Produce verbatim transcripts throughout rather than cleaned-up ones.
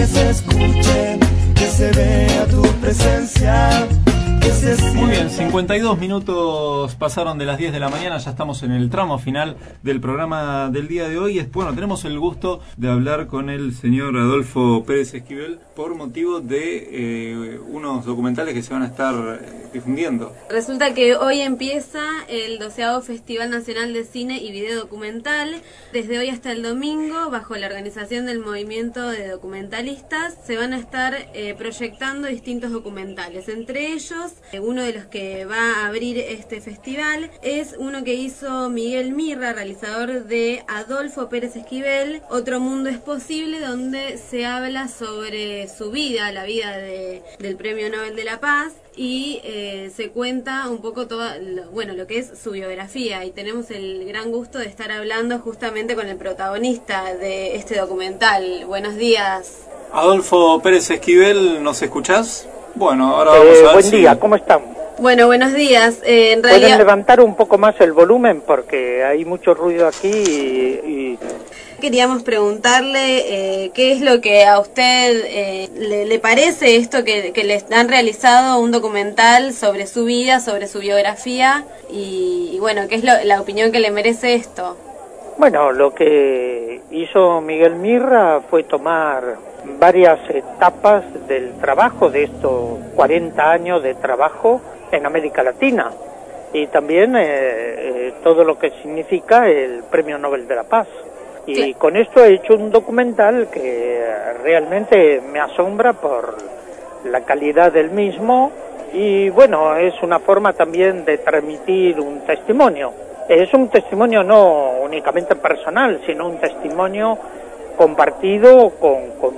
que se escuche, que se vea tu presencia. Muy bien, cincuenta y dos minutos pasaron de las diez de la mañana, ya estamos en el tramo final del programa del día de hoy. Bueno, tenemos el gusto de hablar con el señor Adolfo Pérez Esquivel por motivo de eh, unos documentales que se van a estar eh, difundiendo. Resulta que hoy empieza el doceavo Festival Nacional de Cine y Video Documental. Desde hoy hasta el domingo, bajo la organización del Movimiento de Documentalistas, se van a estar eh, proyectando distintos documentales. Entre ellos, uno de los que va a abrir este festival es uno que hizo Miguel Mirra, realizador de Adolfo Pérez Esquivel, Otro Mundo es Posible, donde se habla sobre su vida, la vida de, del Premio Nobel de la Paz, y eh, se cuenta un poco todo lo, bueno, lo que es su biografía, y tenemos el gran gusto de estar hablando justamente con el protagonista de este documental. Buenos días. Adolfo Pérez Esquivel, ¿nos escuchás? Bueno, ahora vamos eh, a ver Buen si... día, ¿cómo están? Bueno, buenos días. Eh, en realidad... ¿Pueden levantar un poco más el volumen? Porque hay mucho ruido aquí y... y... Queríamos preguntarle eh, qué es lo que a usted eh, le, le parece esto que, que les han realizado un documental sobre su vida, sobre su biografía, y, y bueno, qué es lo, la opinión que le merece esto. Bueno, lo que hizo Miguel Mirra fue tomar varias etapas del trabajo, de estos cuarenta años de trabajo en América Latina, y también eh, eh, todo lo que significa el Premio Nobel de la Paz. Y sí, con esto he hecho un documental que realmente me asombra por la calidad del mismo, y bueno, es una forma también de transmitir un testimonio. Es un testimonio no únicamente personal, sino un testimonio compartido con, con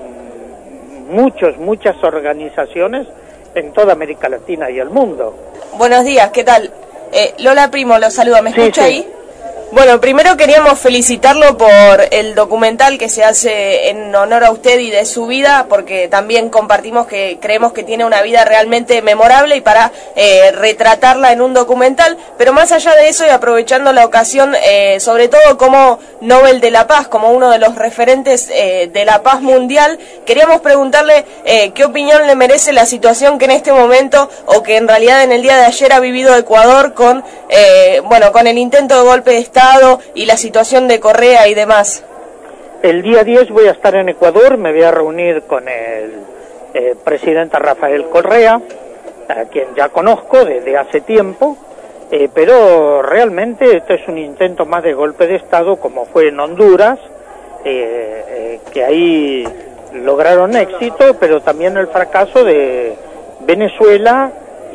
muchos, muchas organizaciones en toda América Latina y el mundo. Buenos días, ¿qué tal? Eh, Lola Primo, lo saluda, ¿me escucha sí, sí. ahí? Bueno, primero queríamos felicitarlo por el documental que se hace en honor a usted y de su vida, porque también compartimos que creemos que tiene una vida realmente memorable y para eh, retratarla en un documental, pero más allá de eso y aprovechando la ocasión, eh, sobre todo como Nobel de la Paz, como uno de los referentes eh, de la paz mundial, queríamos preguntarle eh, qué opinión le merece la situación que en este momento, o que en realidad en el día de ayer ha vivido Ecuador con, eh, bueno, con el intento de golpe de Estado y la situación de Correa y demás. El día diez voy a estar en Ecuador, me voy a reunir con el eh, presidente Rafael Correa, a quien ya conozco desde hace tiempo, eh, pero realmente esto es un intento más de golpe de Estado, como fue en Honduras, eh, eh, que ahí lograron éxito, pero también el fracaso de Venezuela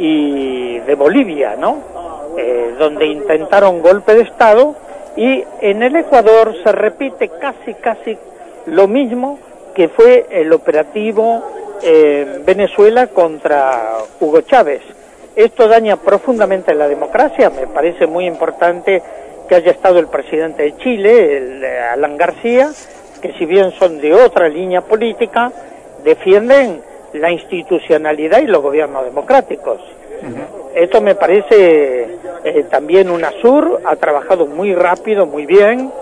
y de Bolivia, ¿no? Eh, donde intentaron golpe de Estado, y en el Ecuador se repite casi casi lo mismo que fue el operativo en eh, Venezuela contra Hugo Chávez. Esto daña profundamente la democracia. Me parece muy importante que haya estado el presidente de Chile, el, eh, Alan García, que si bien son de otra línea política, defienden la institucionalidad y los gobiernos democráticos. Uh-huh. Esto me parece eh, también UNASUR ha trabajado muy rápido, muy bien,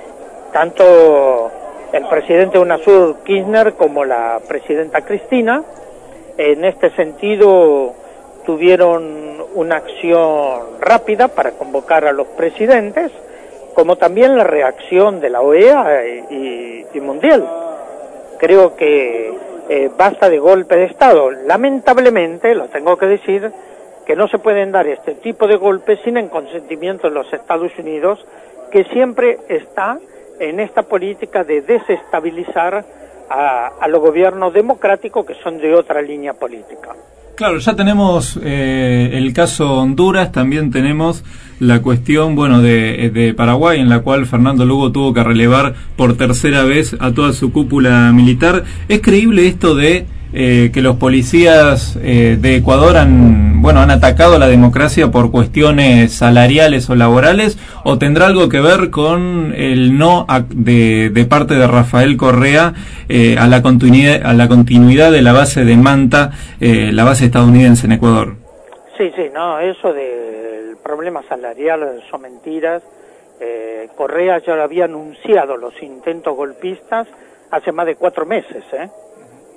tanto el presidente de UNASUR, Kirchner, como la presidenta Cristina. En este sentido tuvieron una acción rápida para convocar a los presidentes, como también la reacción de la O E A y, y mundial. Creo que eh, basta de golpe de Estado. Lamentablemente, lo tengo que decir, que no se pueden dar este tipo de golpes sin el consentimiento de los Estados Unidos, que siempre está en esta política de desestabilizar a, a los gobiernos democráticos que son de otra línea política. Claro, ya tenemos eh, el caso Honduras, también tenemos la cuestión, bueno, de, de Paraguay, en la cual Fernando Lugo tuvo que relevar por tercera vez a toda su cúpula militar. ¿Es creíble esto de eh, que los policías eh, de Ecuador han, bueno, han atacado a la democracia por cuestiones salariales o laborales, o tendrá algo que ver con el no a, de, de parte de Rafael Correa eh, a la continuidad a la continuidad de la base de Manta, eh, la base estadounidense en Ecuador? Sí, sí, no, eso del problema salarial son mentiras. Eh, Correa ya lo había anunciado los intentos golpistas hace más de cuatro meses, ¿eh?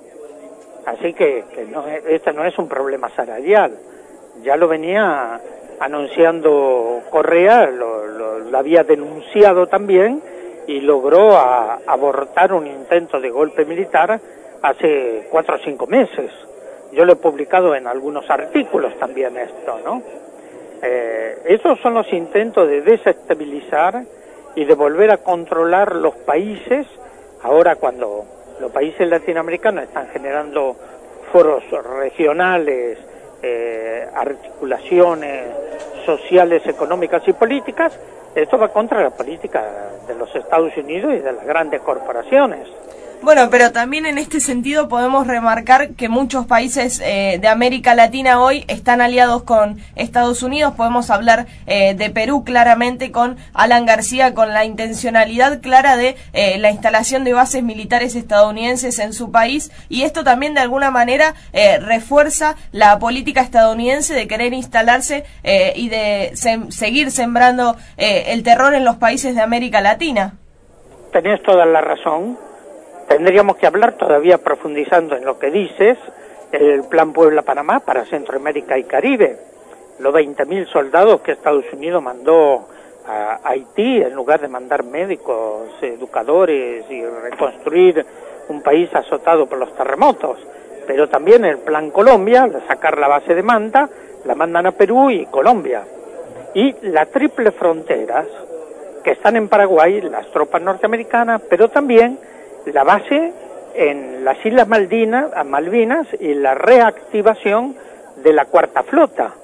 Así que, que no, este no es un problema salarial, ya lo venía anunciando Correa, lo, lo, lo había denunciado también y logró a, abortar un intento de golpe militar hace cuatro o cinco meses. Yo lo he publicado en algunos artículos también esto, ¿no? Eh, esos son los intentos de desestabilizar y de volver a controlar los países, ahora cuando los países latinoamericanos están generando foros regionales, eh, articulaciones sociales, económicas y políticas. Esto va contra la política de los Estados Unidos y de las grandes corporaciones. Bueno, pero también en este sentido podemos remarcar que muchos países eh, de América Latina hoy están aliados con Estados Unidos. Podemos hablar eh, de Perú claramente con Alan García, con la intencionalidad clara de eh, la instalación de bases militares estadounidenses en su país, y esto también de alguna manera eh, refuerza la política estadounidense de querer instalarse eh, y de sem- seguir sembrando eh, el terror en los países de América Latina. Tenés toda la razón. Tendríamos que hablar todavía profundizando en lo que dices, el Plan Puebla-Panamá para Centroamérica y Caribe, los veinte mil soldados que Estados Unidos mandó a Haití en lugar de mandar médicos, educadores y reconstruir un país azotado por los terremotos. Pero también el Plan Colombia, sacar la base de Manta, la mandan a Perú y Colombia. Y la triple fronteras, que están en Paraguay, las tropas norteamericanas, pero también la base en las Islas Malvinas, Malvinas y la reactivación de la Cuarta Flota.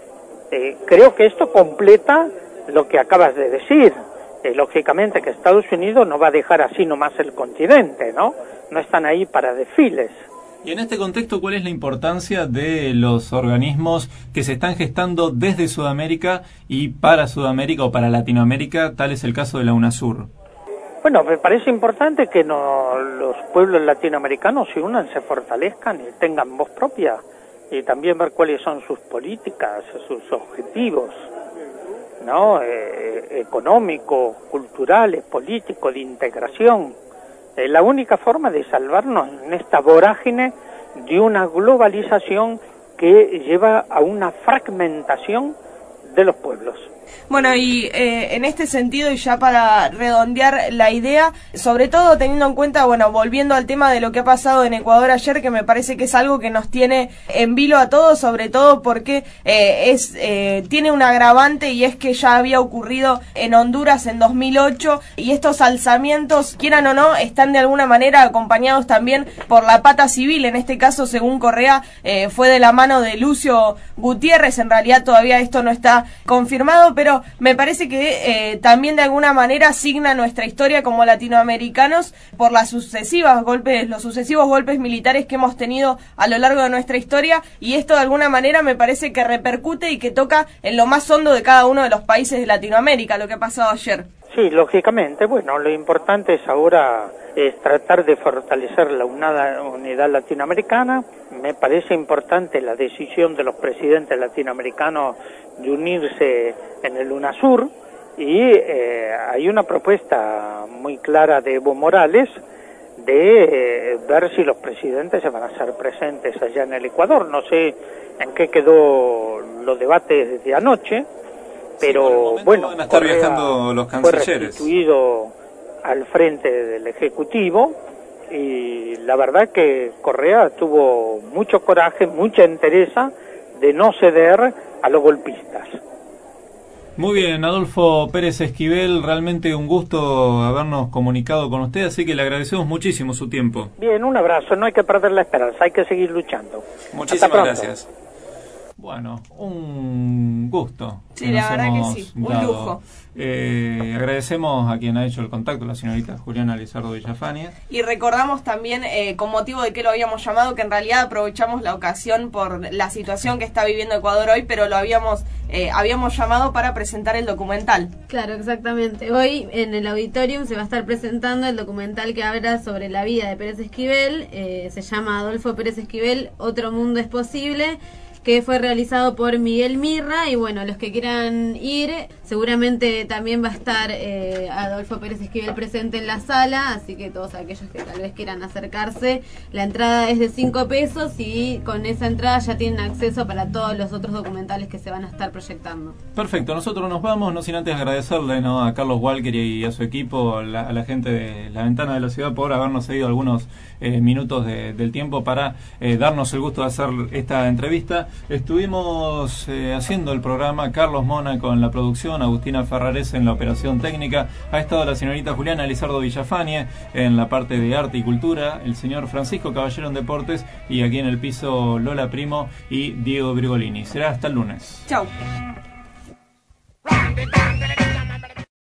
Eh, creo que esto completa lo que acabas de decir. Eh, lógicamente que Estados Unidos no va a dejar así nomás el continente, ¿no? No están ahí para desfiles. Y en este contexto, ¿cuál es la importancia de los organismos que se están gestando desde Sudamérica y para Sudamérica o para Latinoamérica? Tal es el caso de la UNASUR. Bueno, me parece importante que no, los pueblos latinoamericanos se unan, se fortalezcan y tengan voz propia, y también ver cuáles son sus políticas, sus objetivos, ¿no? Eh, económicos, culturales, políticos, de integración. Es la única forma de salvarnos en esta vorágine de una globalización que lleva a una fragmentación de los pueblos. Bueno, y eh, en este sentido, y ya para redondear la idea, sobre todo teniendo en cuenta, bueno, volviendo al tema de lo que ha pasado en Ecuador ayer, que me parece que es algo que nos tiene en vilo a todos, sobre todo porque eh, es eh, tiene un agravante, y es que ya había ocurrido en Honduras en dos mil ocho, y estos alzamientos, quieran o no, están de alguna manera acompañados también por la pata civil. En este caso, según Correa, eh, fue de la mano de Lucio Gutiérrez. En realidad todavía esto no está confirmado, pero me parece que eh, también de alguna manera asigna nuestra historia como latinoamericanos por las sucesivas golpes, los sucesivos golpes militares que hemos tenido a lo largo de nuestra historia, y esto de alguna manera me parece que repercute y que toca en lo más hondo de cada uno de los países de Latinoamérica, lo que ha pasado ayer. Sí, lógicamente, bueno, lo importante es ahora es tratar de fortalecer la unidad, unidad latinoamericana. Me parece importante la decisión de los presidentes latinoamericanos de unirse en el UNASUR, y eh, hay una propuesta muy clara de Evo Morales de eh, ver si los presidentes se van a hacer presentes allá en el Ecuador. No sé en qué quedó los debates de anoche, pero sí, bueno, van a estar viajando los cancilleres. Fue restituido al frente del Ejecutivo, y la verdad que Correa tuvo mucho coraje, mucha entereza de no ceder a los golpistas. Muy bien, Adolfo Pérez Esquivel, realmente un gusto habernos comunicado con usted, así que le agradecemos muchísimo su tiempo. Bien, un abrazo, no hay que perder la esperanza, hay que seguir luchando. Muchísimas gracias. Bueno, un gusto. Sí, la verdad que sí, un dado. lujo. Eh, agradecemos a quien ha hecho el contacto, la señorita Juliana Lizardo Villafañe. Y recordamos también, eh, con motivo de que lo habíamos llamado, que en realidad aprovechamos la ocasión por la situación que está viviendo Ecuador hoy, pero lo habíamos eh, habíamos llamado para presentar el documental. Claro, exactamente. Hoy en el auditorium se va a estar presentando el documental que habla sobre la vida de Pérez Esquivel. Eh, se llama Adolfo Pérez Esquivel, Otro Mundo es Posible. que fue realizado por Miguel Mirra. Y bueno, los que quieran ir, seguramente también va a estar eh, Adolfo Pérez Esquivel presente en la sala, así que todos aquellos que tal vez quieran acercarse, la entrada es de cinco pesos y con esa entrada ya tienen acceso para todos los otros documentales que se van a estar proyectando. Perfecto, nosotros nos vamos, no sin antes agradecerle, ¿no?, a Carlos Walker y a su equipo, a la, a la gente de La Ventana de la Ciudad, por habernos cedido algunos eh, minutos de, del tiempo para eh, darnos el gusto de hacer esta entrevista. Estuvimos eh, haciendo el programa Carlos Mona con la producción, Agustina Ferrares en la operación técnica, ha estado la señorita Juliana Lizardo Villafañe en la parte de arte y cultura, el señor Francisco Caballero en deportes y aquí en el piso Lola Primo y Diego Brigolini. Será hasta el lunes. Chau.